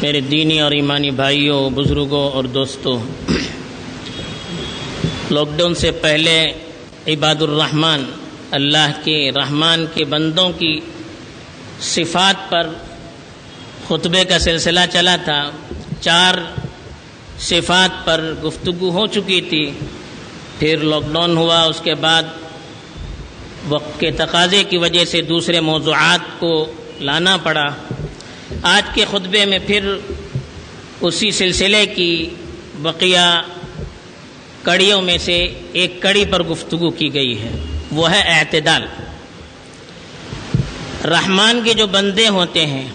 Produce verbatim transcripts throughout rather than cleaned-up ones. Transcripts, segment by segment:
میرے دینی اور ایمانی بھائیوں، بزرگوں اور دوستوں، لاک ڈاؤن سے پہلے عباد الرحمن اللہ کے رحمان کے بندوں کی صفات پر خطبے کا سلسلہ چلا تھا۔ چار صفات پر گفتگو ہو چکی تھی، پھر لاک ڈاؤن ہوا، اس کے بعد وقت کے تقاضے کی وجہ سے دوسرے موضوعات کو لانا پڑا۔ آج کے خطبے میں پھر اسی سلسلے کی بقیہ کڑیوں میں سے ایک کڑی پر گفتگو کی گئی ہے، وہ ہے اعتدال۔ رحمان کے جو بندے ہوتے ہیں،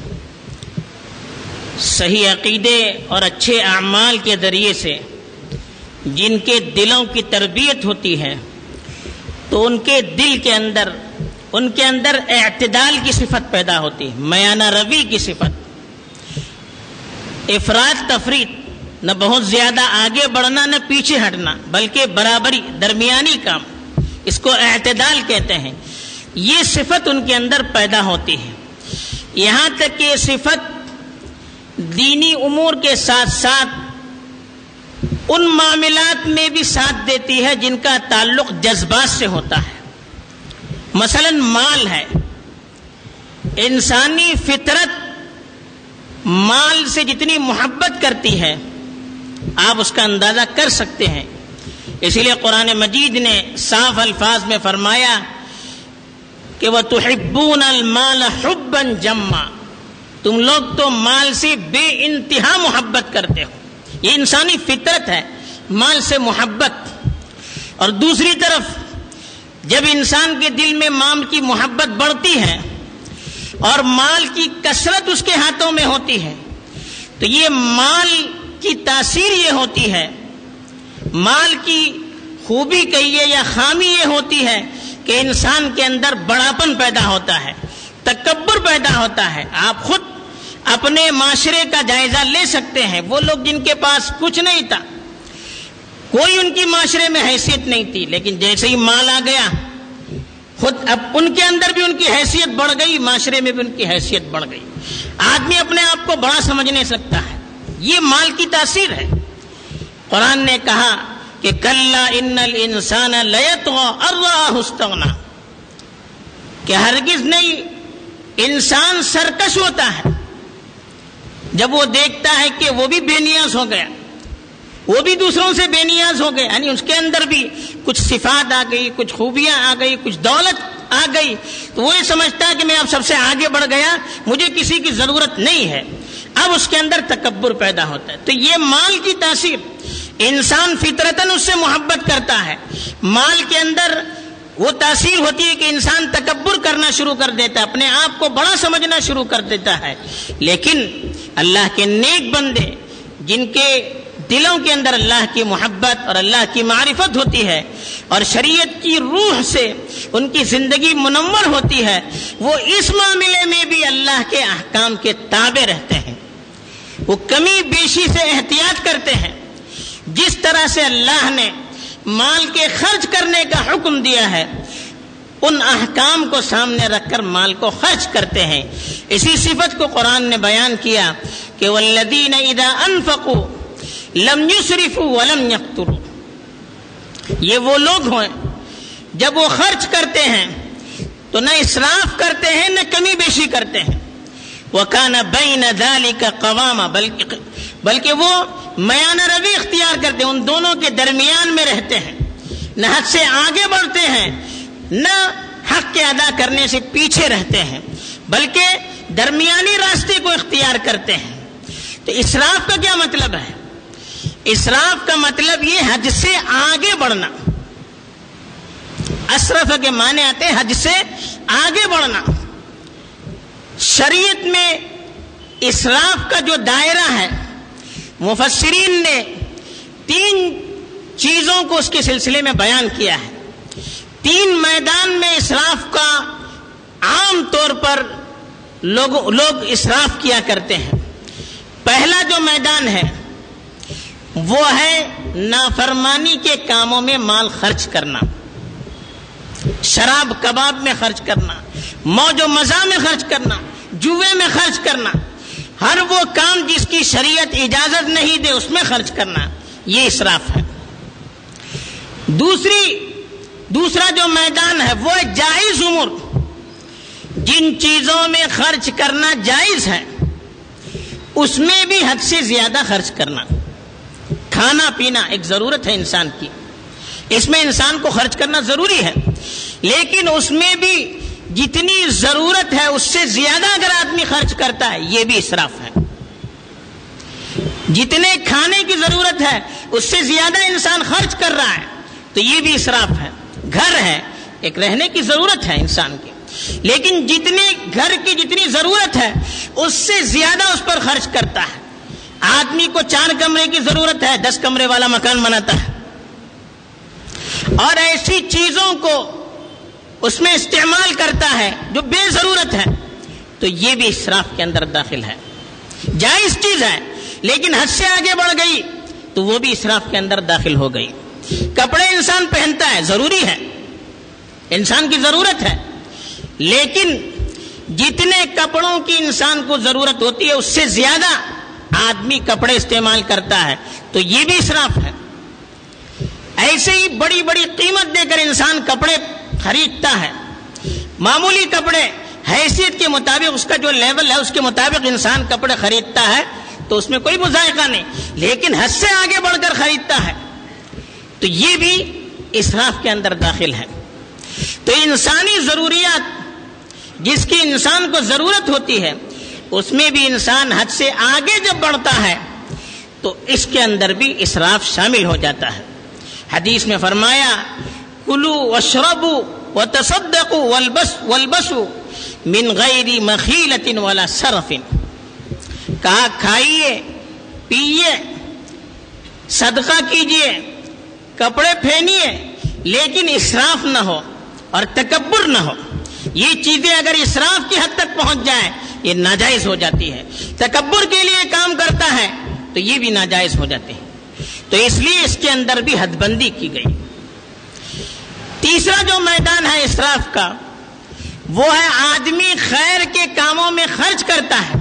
صحیح عقیدے اور اچھے اعمال کے ذریعے سے جن کے دلوں کی تربیت ہوتی ہے، تو ان کے دل کے اندر ان کے اندر اعتدال کی صفت پیدا ہوتی ہے، میانہ روی کی صفت، افراط تفریط، نہ بہت زیادہ آگے بڑھنا نہ پیچھے ہٹنا، بلکہ برابری، درمیانی کام، اس کو اعتدال کہتے ہیں۔ یہ صفت ان کے اندر پیدا ہوتی ہے، یہاں تک کہ یہ صفت دینی امور کے ساتھ ساتھ ان معاملات میں بھی ساتھ دیتی ہے جن کا تعلق جذبات سے ہوتا ہے۔ مثلا مال ہے، انسانی فطرت مال سے جتنی محبت کرتی ہے آپ اس کا اندازہ کر سکتے ہیں۔ اسی لیے قرآن مجید نے صاف الفاظ میں فرمایا کہ وَتُحِبُّونَ الْمَالَ حُبًّا جَمًّا، تم لوگ تو مال سے بے انتہا محبت کرتے ہو، یہ انسانی فطرت ہے، مال سے محبت۔ اور دوسری طرف جب انسان کے دل میں مال کی محبت بڑھتی ہے اور مال کی کثرت اس کے ہاتھوں میں ہوتی ہے، تو یہ مال کی تاثیر یہ ہوتی ہے، مال کی خوبی کہیے یا خامی یہ ہوتی ہے کہ انسان کے اندر بڑاپن پیدا ہوتا ہے، تکبر پیدا ہوتا ہے۔ آپ خود اپنے معاشرے کا جائزہ لے سکتے ہیں، وہ لوگ جن کے پاس کچھ نہیں تھا، کوئی ان کی معاشرے میں حیثیت نہیں تھی، لیکن جیسے ہی مال آ گیا خود اب ان کے اندر بھی ان کی حیثیت بڑھ گئی، معاشرے میں بھی ان کی حیثیت بڑھ گئی۔ آدمی اپنے آپ کو بڑا سمجھ نہیں سکتا ہے، یہ مال کی تاثیر ہے۔ قرآن نے کہا کہ کلا ان الانسان لیطغی ان رآہ استغنی، کہ ہرگز نہیں، انسان سرکش ہوتا ہے جب وہ دیکھتا ہے کہ وہ بھی بے نیاز ہو گیا، وہ بھی دوسروں سے بے نیاز ہو گئے، یعنی اس کے اندر بھی کچھ صفات آ گئی، کچھ خوبیاں آ گئی، کچھ دولت آ گئی، تو وہ یہ سمجھتا ہے کہ میں اب سب سے آگے بڑھ گیا، مجھے کسی کی ضرورت نہیں ہے، اب اس کے اندر تکبر پیدا ہوتا ہے۔ تو یہ مال کی تاثیر، انسان فطرتاً اس سے محبت کرتا ہے، مال کے اندر وہ تاثیر ہوتی ہے کہ انسان تکبر کرنا شروع کر دیتا ہے، اپنے آپ کو بڑا سمجھنا شروع کر دیتا ہے۔ لیکن اللہ کے نیک بندے جن کے دلوں کے اندر اللہ کی محبت اور اللہ کی معرفت ہوتی ہے اور شریعت کی روح سے ان کی زندگی منور ہوتی ہے، وہ اس معاملے میں بھی اللہ کے احکام کے تابع رہتے ہیں، وہ کمی بیشی سے احتیاط کرتے ہیں۔ جس طرح سے اللہ نے مال کے خرچ کرنے کا حکم دیا ہے، ان احکام کو سامنے رکھ کر مال کو خرچ کرتے ہیں۔ اسی صفت کو قرآن نے بیان کیا کہ والذین اذا انفقوا لم یسرفوا ولم یقتروا، یہ وہ لوگ ہیں جب وہ خرچ کرتے ہیں تو نہ اسراف کرتے ہیں نہ کمی بیشی کرتے ہیں، وَكَانَ بَيْنَ ذَلِكَ قَوَامًا، بلکہ بلکہ وہ میانہ روی اختیار کرتے ہیں، ان دونوں کے درمیان میں رہتے ہیں، نہ حد سے آگے بڑھتے ہیں نہ حق کے ادا کرنے سے پیچھے رہتے ہیں، بلکہ درمیانی راستے کو اختیار کرتے ہیں۔ تو اسراف کا کیا مطلب ہے؟ اسراف کا مطلب یہ حد سے آگے بڑھنا، اسرف کے معنی آتے ہیں حد سے آگے بڑھنا۔ شریعت میں اسراف کا جو دائرہ ہے، مفسرین نے تین چیزوں کو اس کے سلسلے میں بیان کیا ہے۔ تین میدان میں اسراف کا عام طور پر لوگ لوگ اسراف کیا کرتے ہیں۔ پہلا جو میدان ہے وہ ہے نافرمانی کے کاموں میں مال خرچ کرنا، شراب کباب میں خرچ کرنا، موج و مزہ میں خرچ کرنا، جوے میں خرچ کرنا، ہر وہ کام جس کی شریعت اجازت نہیں دے اس میں خرچ کرنا، یہ اسراف ہے۔ دوسری دوسرا جو میدان ہے وہ جائز امور، جن چیزوں میں خرچ کرنا جائز ہے اس میں بھی حد سے زیادہ خرچ کرنا۔ کھانا پینا ایک ضرورت ہے انسان کی، اس میں انسان کو خرچ کرنا ضروری ہے، لیکن اس میں بھی جتنی ضرورت ہے اس سے زیادہ اگر آدمی خرچ کرتا ہے یہ بھی اسراف ہے۔ جتنے کھانے کی ضرورت ہے اس سے زیادہ انسان خرچ کر رہا ہے تو یہ بھی اسراف ہے۔ گھر ہے، ایک رہنے کی ضرورت ہے انسان کی، لیکن جتنے گھر کی جتنی ضرورت ہے اس سے زیادہ اس پر خرچ کرتا ہے۔ آدمی کو چار کمرے کی ضرورت ہے، دس کمرے والا مکان بناتا ہے، اور ایسی چیزوں کو اس میں استعمال کرتا ہے جو بے ضرورت ہے، تو یہ بھی اسراف کے اندر داخل ہے۔ جائز چیز ہے لیکن حد سے آگے بڑھ گئی تو وہ بھی اسراف کے اندر داخل ہو گئی۔ کپڑے انسان پہنتا ہے، ضروری ہے، انسان کی ضرورت ہے، لیکن جتنے کپڑوں کی انسان کو ضرورت ہوتی ہے اس سے زیادہ آدمی کپڑے استعمال کرتا ہے تو یہ بھی اسراف ہے۔ ایسے ہی بڑی بڑی قیمت دے کر انسان کپڑے خریدتا ہے، معمولی کپڑے حیثیت کے مطابق اس کا جو لیول ہے اس کے مطابق انسان کپڑے خریدتا ہے تو اس میں کوئی مذائقہ نہیں، لیکن حد سے آگے بڑھ کر خریدتا ہے تو یہ بھی اسراف کے اندر داخل ہے۔ تو انسانی ضروریات جس کی انسان کو ضرورت ہوتی ہے اس میں بھی انسان حد سے آگے جب بڑھتا ہے تو اس کے اندر بھی اسراف شامل ہو جاتا ہے۔ حدیث میں فرمایا کلوا واشربوا وتصدقوا والبسوا من غیر مخیلۃ ولا صرف، کہا کھائیے پیئے صدقہ کیجئے کپڑے پہنیے لیکن اسراف نہ ہو اور تکبر نہ ہو۔ یہ چیزیں اگر اسراف کی حد تک پہنچ جائیں یہ ناجائز ہو جاتی ہے۔ تکبر کے لیے کام کرتا ہے تو یہ بھی ناجائز ہو جاتے ہیں، تو اس لیے اس کے اندر بھی حد بندی کی گئی۔ تیسرا جو میدان ہے اسراف کا وہ ہے آدمی خیر کے کاموں میں خرچ کرتا ہے،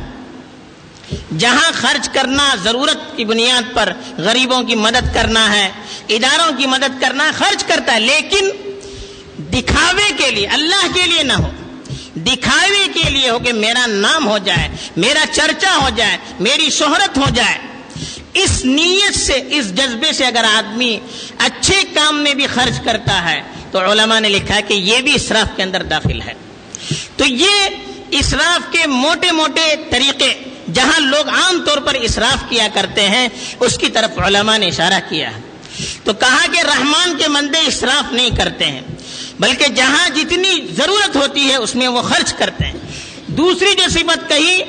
جہاں خرچ کرنا ضرورت کی بنیاد پر غریبوں کی مدد کرنا ہے، اداروں کی مدد کرنا ہے، خرچ کرتا ہے، لیکن دکھاوے کے لیے، اللہ کے لیے نہ ہو، دکھاوے کے لیے ہو کہ میرا نام ہو جائے، میرا چرچا ہو جائے، میری شہرت ہو جائے۔ اس نیت سے، اس جذبے سے اگر آدمی اچھے کام میں بھی خرچ کرتا ہے تو علماء نے لکھا ہے کہ یہ بھی اسراف کے اندر داخل ہے۔ تو یہ اسراف کے موٹے موٹے طریقے جہاں لوگ عام طور پر اسراف کیا کرتے ہیں اس کی طرف علماء نے اشارہ کیا ہے۔ تو کہا کہ رحمان کے بندے اسراف نہیں کرتے ہیں بلکہ جہاں جتنی ضرورت ہوتی ہے اس میں وہ خرچ کرتے ہیں۔ دوسری جو صفت کہی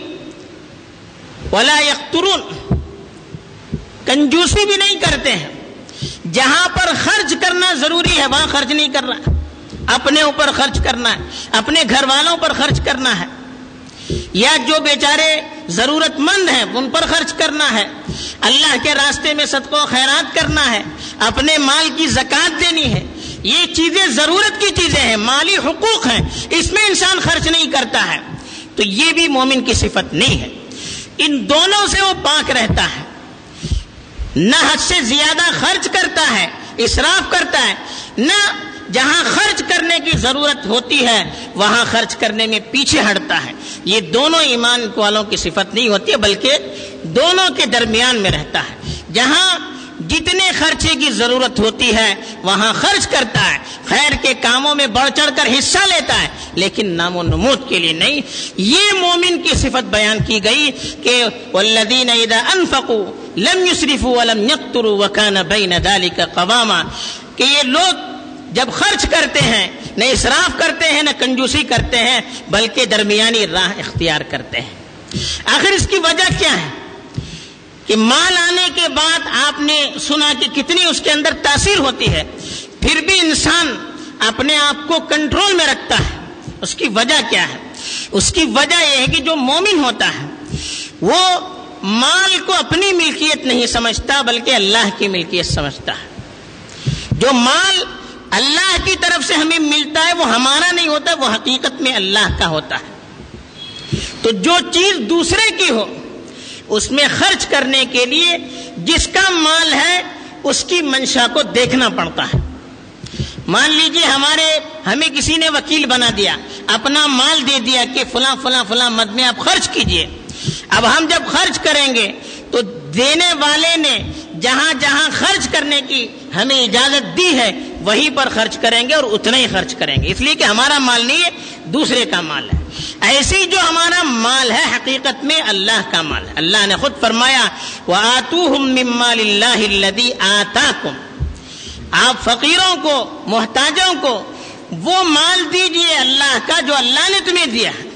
ولا یقترون، کنجوسی بھی نہیں کرتے ہیں، جہاں پر خرچ کرنا ضروری ہے وہاں خرچ نہیں کر رہا، اپنے اوپر خرچ کرنا ہے، اپنے گھر والوں پر خرچ کرنا ہے، یا جو بیچارے ضرورت مند ہیں ان پر خرچ کرنا ہے، اللہ کے راستے میں صدقہ و خیرات کرنا ہے، اپنے مال کی زکوٰۃ دینی ہے۔ یہ چیزیں ضرورت کی چیزیں ہیں، مالی حقوق ہیں، اس میں انسان خرچ نہیں کرتا ہے تو یہ بھی مومن کی صفت نہیں ہے۔ ان دونوں سے وہ پاک رہتا ہے، نہ حد سے زیادہ خرچ کرتا ہے، اسراف کرتا ہے، نہ جہاں خرچ کرنے کی ضرورت ہوتی ہے وہاں خرچ کرنے میں پیچھے ہٹتا ہے۔ یہ دونوں ایمان والوں کی صفت نہیں ہوتی ہے بلکہ دونوں کے درمیان میں رہتا ہے، جہاں جتنے خرچے کی ضرورت ہوتی ہے وہاں خرچ کرتا ہے، خیر کے کاموں میں بڑھ چڑھ کر حصہ لیتا ہے، لیکن نام و نمود کے لیے نہیں۔ یہ مومن کی صفت بیان کی گئی کہ والذین اذا انفقوا لم يسرفوا ولم يقتروا وكان بين ذلك قواما، کہ یہ لوگ جب خرچ کرتے ہیں نہ اسراف کرتے ہیں نہ کنجوسی کرتے ہیں بلکہ درمیانی راہ اختیار کرتے ہیں۔ آخر اس کی وجہ کیا ہے کہ مال آنے کے بعد آپ نے سنا کہ کتنی اس کے اندر تاثیر ہوتی ہے، پھر بھی انسان اپنے آپ کو کنٹرول میں رکھتا ہے۔ اس کی وجہ کیا ہے؟ اس کی وجہ یہ ہے کہ جو مومن ہوتا ہے وہ مال کو اپنی ملکیت نہیں سمجھتا بلکہ اللہ کی ملکیت سمجھتا ہے۔ جو مال اللہ کی طرف سے ہمیں ملتا ہے وہ ہمارا نہیں ہوتا، وہ حقیقت میں اللہ کا ہوتا ہے۔ تو جو چیز دوسرے کی ہو اس میں خرچ کرنے کے لیے جس کا مال ہے اس کی منشا کو دیکھنا پڑتا ہے. مان لیجئے ہمارے ہمیں کسی نے وکیل بنا دیا, اپنا مال دے دیا کہ فلاں فلاں فلاں مد میں آپ خرچ کیجئے. اب ہم جب خرچ کریں گے تو دینے والے نے جہاں جہاں خرچ کرنے کی ہمیں اجازت دی ہے وہیں پر خرچ کریں گے اور اتنا ہی خرچ کریں گے, اس لیے کہ ہمارا مال نہیں ہے, دوسرے کا مال ہے. ایسے ہی جو ہمارا مال ہے حقیقت میں اللہ کا مال ہے. اللہ نے خود فرمایا وَآتُوهُم مِّن مَّالِ اللَّهِ الَّذِي آتَاكُمْ, آپ فقیروں کو, محتاجوں کو وہ مال دیجئے اللہ کا جو اللہ نے تمہیں دیا ہے.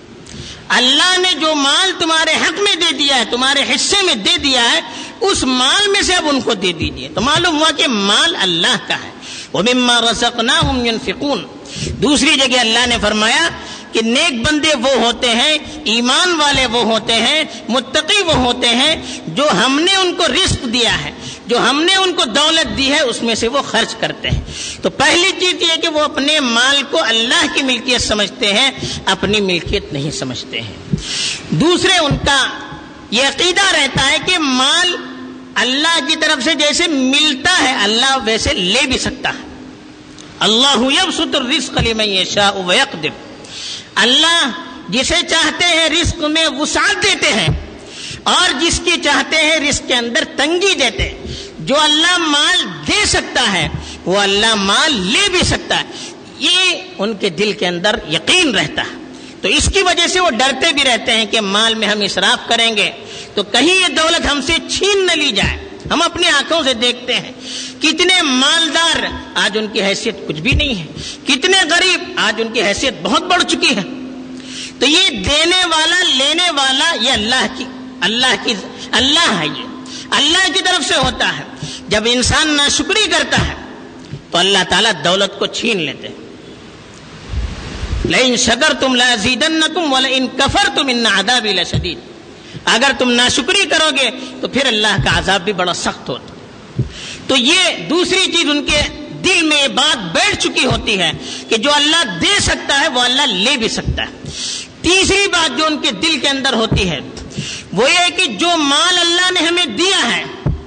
اللہ نے جو مال تمہارے حق میں دے دیا ہے, تمہارے حصے میں دے دیا ہے, اس مال میں سے اب ان کو دے دیجئے. تو معلوم ہوا کہ مال اللہ کا ہے. وَمِمَّا رَزَقْنَاهُمْ يُنْفِقُونَ. دوسری جگہ اللہ نے فرمایا کہ نیک بندے وہ ہوتے ہیں, ایمان والے وہ ہوتے ہیں, متقی وہ ہوتے ہیں جو ہم نے ان کو رزق دیا ہے, جو ہم نے ان کو دولت دی ہے اس میں سے وہ خرچ کرتے ہیں. تو پہلی چیز یہ کہ وہ اپنے مال کو اللہ کی ملکیت سمجھتے ہیں, اپنی ملکیت نہیں سمجھتے ہیں. دوسرے ان کا یہ عقیدہ رہتا ہے کہ مال اللہ کی طرف سے جیسے ملتا ہے اللہ ویسے لے بھی سکتا ہے. اللہ یبسط الرزق لمن یشاء ویقدر. اللہ جسے چاہتے ہیں رزق میں وسعت دیتے ہیں اور جس کی چاہتے ہیں رزق کے اندر تنگی دیتے ہیں. جو اللہ مال دے سکتا ہے وہ اللہ مال لے بھی سکتا ہے, یہ ان کے دل کے اندر یقین رہتا ہے. تو اس کی وجہ سے وہ ڈرتے بھی رہتے ہیں کہ مال میں ہم اسراف کریں گے تو کہیں یہ دولت ہم سے چھین نہ لی جائے. ہم اپنی آنکھوں سے دیکھتے ہیں کتنے مالدار آج ان کی حیثیت کچھ بھی نہیں ہے, کتنے غریب آج ان کی حیثیت بہت بڑھ چکی ہے. تو یہ دینے والا لینے والا یہ اللہ کی اللہ کی اللہ ہے, یہ اللہ کی طرف سے ہوتا ہے. جب انسان ناشکری کرتا ہے تو اللہ تعالیٰ دولت کو چھین لیتے ہیں. لئن شکرتم لازیدنکم ولئن کفرتم ان عذابی لشدید. اگر تم ناشکری کرو گے تو پھر اللہ کا عذاب بھی بڑا سخت ہوتا. تو یہ دوسری چیز ان کے دل میں یہ بات بیٹھ چکی ہوتی ہے کہ جو اللہ دے سکتا ہے وہ اللہ لے بھی سکتا ہے. تیسری بات جو ان کے دل کے اندر ہوتی ہے وہ یہ کہ جو مال اللہ نے ہمیں دیا ہے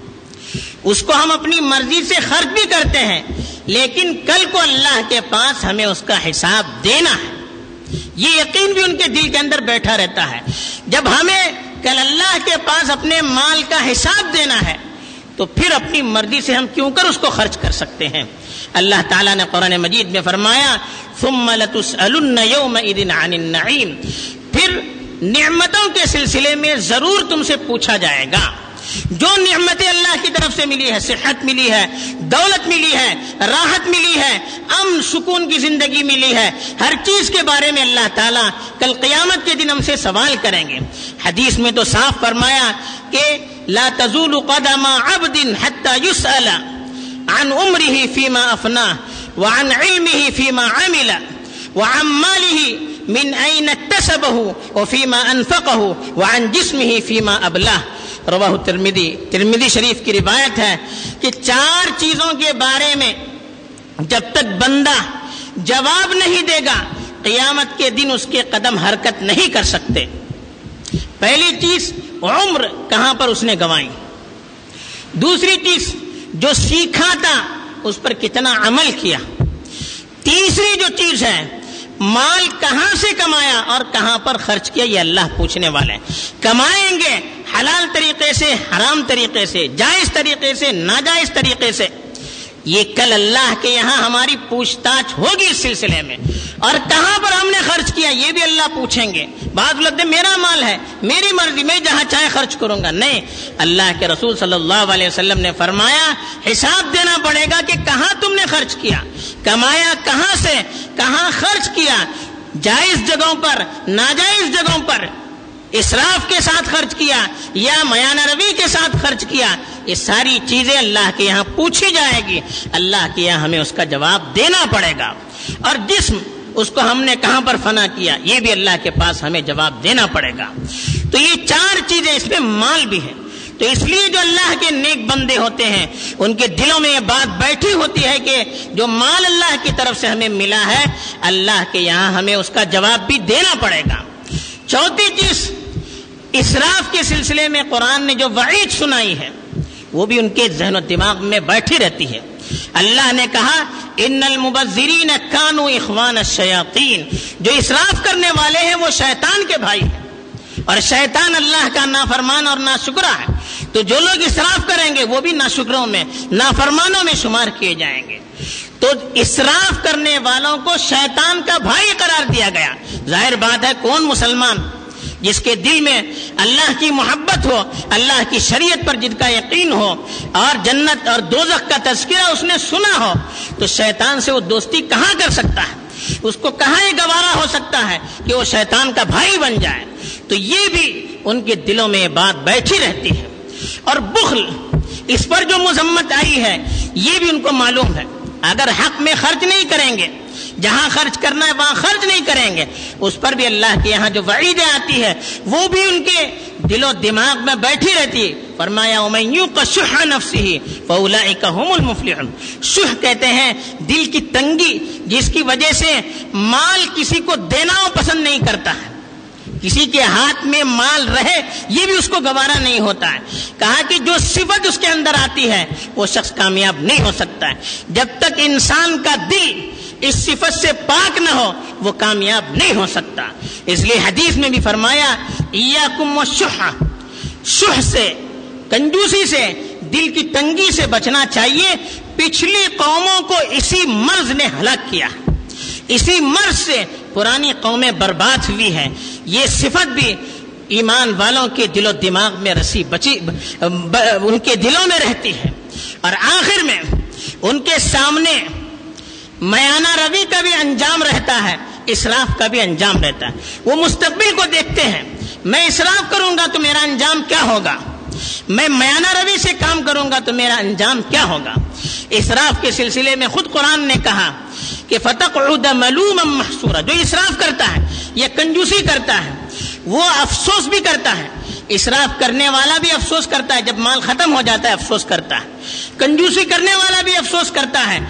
اس کو ہم اپنی مرضی سے خرچ بھی کرتے ہیں, لیکن کل کو اللہ کے پاس ہمیں اس کا حساب دینا ہے. یہ یقین بھی ان کے دل کے اندر بیٹھا رہتا ہے. جب ہمیں کل اللہ کے پاس اپنے مال کا حساب دینا ہے تو پھر اپنی مرضی سے ہم کیوں کر اس کو خرچ کر سکتے ہیں. اللہ تعالیٰ نے قرآن مجید میں فرمایا ثم لتسألن یومئذ عن النعیم. پھر نعمتوں کے سلسلے میں ضرور تم سے پوچھا جائے گا. جو نعمتیں اللہ کی طرف سے ملی ہے, صحت ملی ہے, دولت ملی ہے, راحت ملی ہے, امن سکون کی زندگی ملی ہے, ہر چیز کے بارے میں اللہ تعالیٰ کل قیامت کے دن ہم سے سوال کریں گے. حدیث میں تو صاف فرمایا کہ لا تزول قدم عبد حتى يسأل عن عمره فيما أفناه وعن علمه فيما عمل وعن ماله من أين اكتسبه وفيما أنفقه وعن جسمه فيما أبلاه. رواہ ترمذی. ترمذی شریف کی روایت ہے کہ چار چیزوں کے بارے میں جب تک بندہ جواب نہیں دے گا قیامت کے دن اس کے قدم حرکت نہیں کر سکتے. پہلی چیز عمر کہاں پر اس نے گنوائی. دوسری چیز جو سیکھا تھا اس پر کتنا عمل کیا. تیسری جو چیز ہے مال کہاں سے کمایا اور کہاں پر خرچ کیا, یہ اللہ پوچھنے والے ہیں. کمائیں گے حلال طریقے سے, حرام طریقے سے, جائز طریقے سے, ناجائز طریقے سے, یہ کل اللہ کے یہاں ہماری پوچھ تاچھ ہوگی اس سلسلے میں. اور کہاں پر ہم نے خرچ کیا یہ بھی اللہ پوچھیں گے. بعض لوگ میرا مال ہے, میری مرضی, میں جہاں چاہے خرچ کروں گا. نہیں, اللہ کے رسول صلی اللہ علیہ وسلم نے فرمایا حساب دینا پڑے گا کہ کہاں تم نے خرچ کیا, کمایا کہاں سے, کہاں خرچ کیا, جائز جگہوں پر, ناجائز جگہوں پر, اسراف کے ساتھ خرچ کیا یا میانہ روی کے ساتھ خرچ کیا. یہ ساری چیزیں اللہ کے یہاں پوچھی جائے گی. اللہ کے یہاں ہمیں اس کا جواب دینا پڑے گا. اور جسم اس کو ہم نے کہاں پر فنا کیا یہ بھی اللہ کے پاس ہمیں جواب دینا پڑے گا. تو یہ چار چیزیں, اس میں مال بھی ہے. تو اس لیے جو اللہ کے نیک بندے ہوتے ہیں ان کے دلوں میں یہ بات بیٹھی ہوتی ہے کہ جو مال اللہ کی طرف سے ہمیں ملا ہے اللہ کے یہاں ہمیں اس کا جواب بھی دینا پڑے گا. چوتھی چیز اسراف کے سلسلے میں قرآن نے جو وعید سنائی ہے وہ بھی ان کے ذہن و دماغ میں بیٹھی رہتی ہے. اللہ نے کہا ان المبذرین کانوا اخوان الشیاطین، جو اسراف کرنے والے ہیں وہ شیطان کے بھائی ہیں، اور شیطان اللہ کا نافرمان اور ناشکرا ہے. تو جو لوگ اسراف کریں گے وہ بھی ناشکروں میں، نافرمانوں میں شمار کیے جائیں گے. تو اسراف کرنے والوں کو شیطان کا بھائی قرار دیا گیا. ظاہر بات ہے کون مسلمان جس کے دل میں اللہ کی محبت ہو، اللہ کی شریعت پر جن کا یقین ہو، اور جنت اور دوزخ کا تذکرہ اس نے سنا ہو، تو شیطان سے وہ دوستی کہاں کر سکتا ہے؟ اس کو کہاں یہ گوارا ہو سکتا ہے کہ وہ شیطان کا بھائی بن جائے؟ تو یہ بھی ان کے دلوں میں یہ بات بیٹھی رہتی ہے. اور بخل، اس پر جو مذمت آئی ہے یہ بھی ان کو معلوم ہے. اگر حق میں خرچ نہیں کریں گے، جہاں خرچ کرنا ہے وہاں خرچ نہیں کریں گے، اس پر بھی اللہ کے یہاں جو وعیدیں آتی ہے وہ بھی ان کے دل و دماغ میں بیٹھی رہتی ہے. فرمایا وَمَن يُوقَ شُحَّ نَفْسِهِ فَأُولَٰئِكَ هُمُ الْمُفْلِحُونَ. شح کہتے ہیں دل کی تنگی، جس کی وجہ سے مال کسی کو دینا وہ پسند نہیں کرتا ہے، کسی کے ہاتھ میں مال رہے یہ بھی اس کو گوارا نہیں ہوتا ہے. کہا کہ جو صفت اس کے اندر آتی ہے وہ شخص کامیاب نہیں ہو سکتا ہے. جب تک انسان کا دل اس صفت سے پاک نہ ہو وہ کامیاب نہیں ہو سکتا. اس لیے حدیث میں بھی فرمایا ایاکم والشح، شح سے، کنجوسی سے، دل کی تنگی سے بچنا چاہیے. پچھلی قوموں کو اسی مرض نے ہلاک کیا، اسی مرض سے پرانی قومیں برباد ہوئی ہیں. یہ صفت بھی ایمان والوں کے دل و دماغ میں رسی بچی ان کے دلوں میں رہتی ہے. اور آخر میں ان کے سامنے میانہ روی کا بھی انجام رہتا ہے، اسراف کا بھی انجام رہتا ہے. وہ مستقبل کو دیکھتے ہیں، میں اسراف کروں گا تو میرا انجام کیا ہوگا، میں میانہ روی سے کام کروں گا تو میرا انجام کیا ہوگا. اسراف کے سلسلے میں خود قرآن نے کہا کہ فتقعد ملوما محسورا. جو اسراف کرتا ہے یا کنجوسی کرتا ہے وہ افسوس بھی کرتا ہے. اسراف کرنے والا بھی افسوس کرتا ہے، جب مال ختم ہو جاتا ہے افسوس کرتا ہے. کنجوسی کرنے والا بھی افسوس کرتا ہے،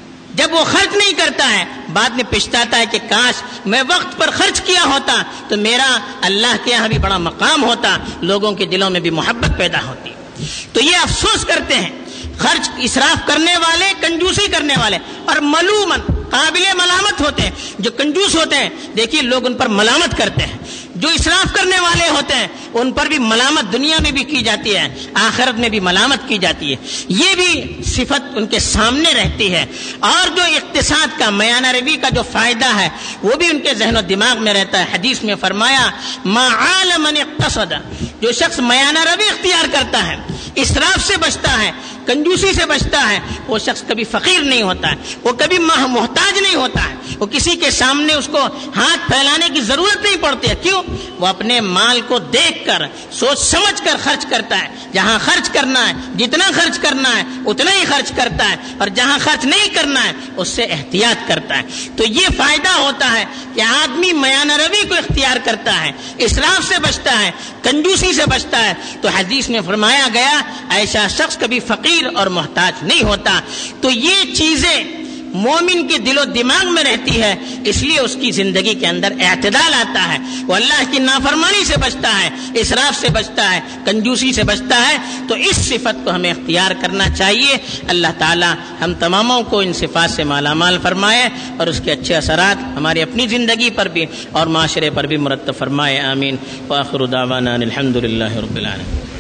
جب وہ خرچ نہیں کرتا ہے بعد میں پچھتاتا ہے کہ کاش میں وقت پر خرچ کیا ہوتا تو میرا اللہ کے یہاں بھی بڑا مقام ہوتا، لوگوں کے دلوں میں بھی محبت پیدا ہوتی. تو یہ افسوس کرتے ہیں خرچ اسراف کرنے والے، کنجوسی کرنے والے. اور ملومن، قابل ملامت ہوتے ہیں. جو کنجوس ہوتے ہیں دیکھیے لوگ ان پر ملامت کرتے ہیں، جو اسراف کرنے والے ہوتے ہیں ان پر بھی ملامت دنیا میں بھی کی جاتی ہے، آخرت میں بھی ملامت کی جاتی ہے. یہ بھی صفت ان کے سامنے رہتی ہے. اور جو اقتصاد کا، میانہ روی کا جو فائدہ ہے وہ بھی ان کے ذہن و دماغ میں رہتا ہے. حدیث میں فرمایا ما عال من اقتصد، جو شخص میانہ روی اختیار کرتا ہے، اسراف سے بچتا ہے، کنجوسی سے بچتا ہے، وہ شخص کبھی فقیر نہیں ہوتا ہے، وہ کبھی محتاج نہیں ہوتا ہے، وہ کسی کے سامنے اس کو ہاتھ پھیلانے کی ضرورت نہیں پڑتی ہے. کیوں؟ وہ اپنے مال کو دیکھ کر، سوچ سمجھ کر خرچ کرتا ہے. جہاں خرچ کرنا ہے، جتنا خرچ کرنا ہے اتنا ہی خرچ کرتا ہے، اور جہاں خرچ نہیں کرنا ہے اس سے احتیاط کرتا ہے. تو یہ فائدہ ہوتا ہے کہ آدمی میانہ روی کو اختیار کرتا ہے، اسراف سے بچتا ہے، کنجوسی سے بچتا ہے. تو حدیث میں فرمایا گیا ایسا شخص کبھی فقیر اور محتاج نہیں ہوتا. تو یہ چیزیں مومن کے دل و دماغ میں رہتی ہے، اس لیے اس کی زندگی کے اندر اعتدال آتا ہے. وہ اللہ کی نافرمانی سے بچتا ہے، اسراف سے بچتا ہے، کنجوسی سے بچتا ہے. تو اس صفت کو ہمیں اختیار کرنا چاہیے. اللہ تعالی ہم تماموں کو ان صفات سے مالا مال فرمائے اور اس کے اچھے اثرات ہماری اپنی زندگی پر بھی اور معاشرے پر بھی مرتب فرمائے. آمین. وآخر دعوانا الحمد للہ رب العالمین.